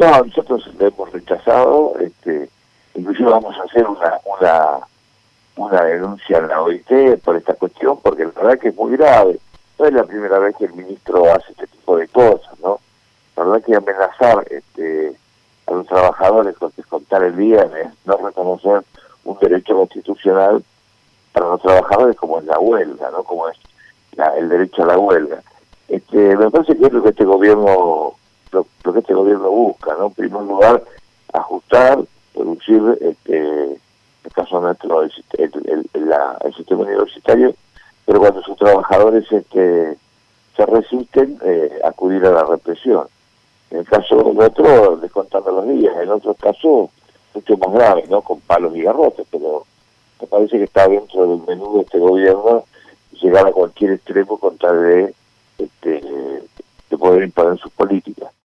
No, nosotros lo hemos rechazado, inclusive vamos a hacer una denuncia en la OIT por esta cuestión, porque la verdad que es muy grave. No es la primera vez que el ministro hace este tipo de cosas, ¿no? La verdad que amenazar a los trabajadores con descontar el día es no reconocer un derecho constitucional para los trabajadores como es la huelga, ¿no? Como es el derecho a la huelga. Me parece que es lo que este gobierno lo que este gobierno busca, ¿no? En primer lugar, ajustar, reducir, en el caso nuestro, el sistema universitario, pero cuando sus trabajadores se resisten, acudir a la represión. En el caso nuestro, descontando los días; en otros casos, mucho más graves, ¿no? Con palos y garrotes, pero me parece que está dentro del menú de este gobierno llegar a cualquier extremo con tal de poder imponer sus políticas.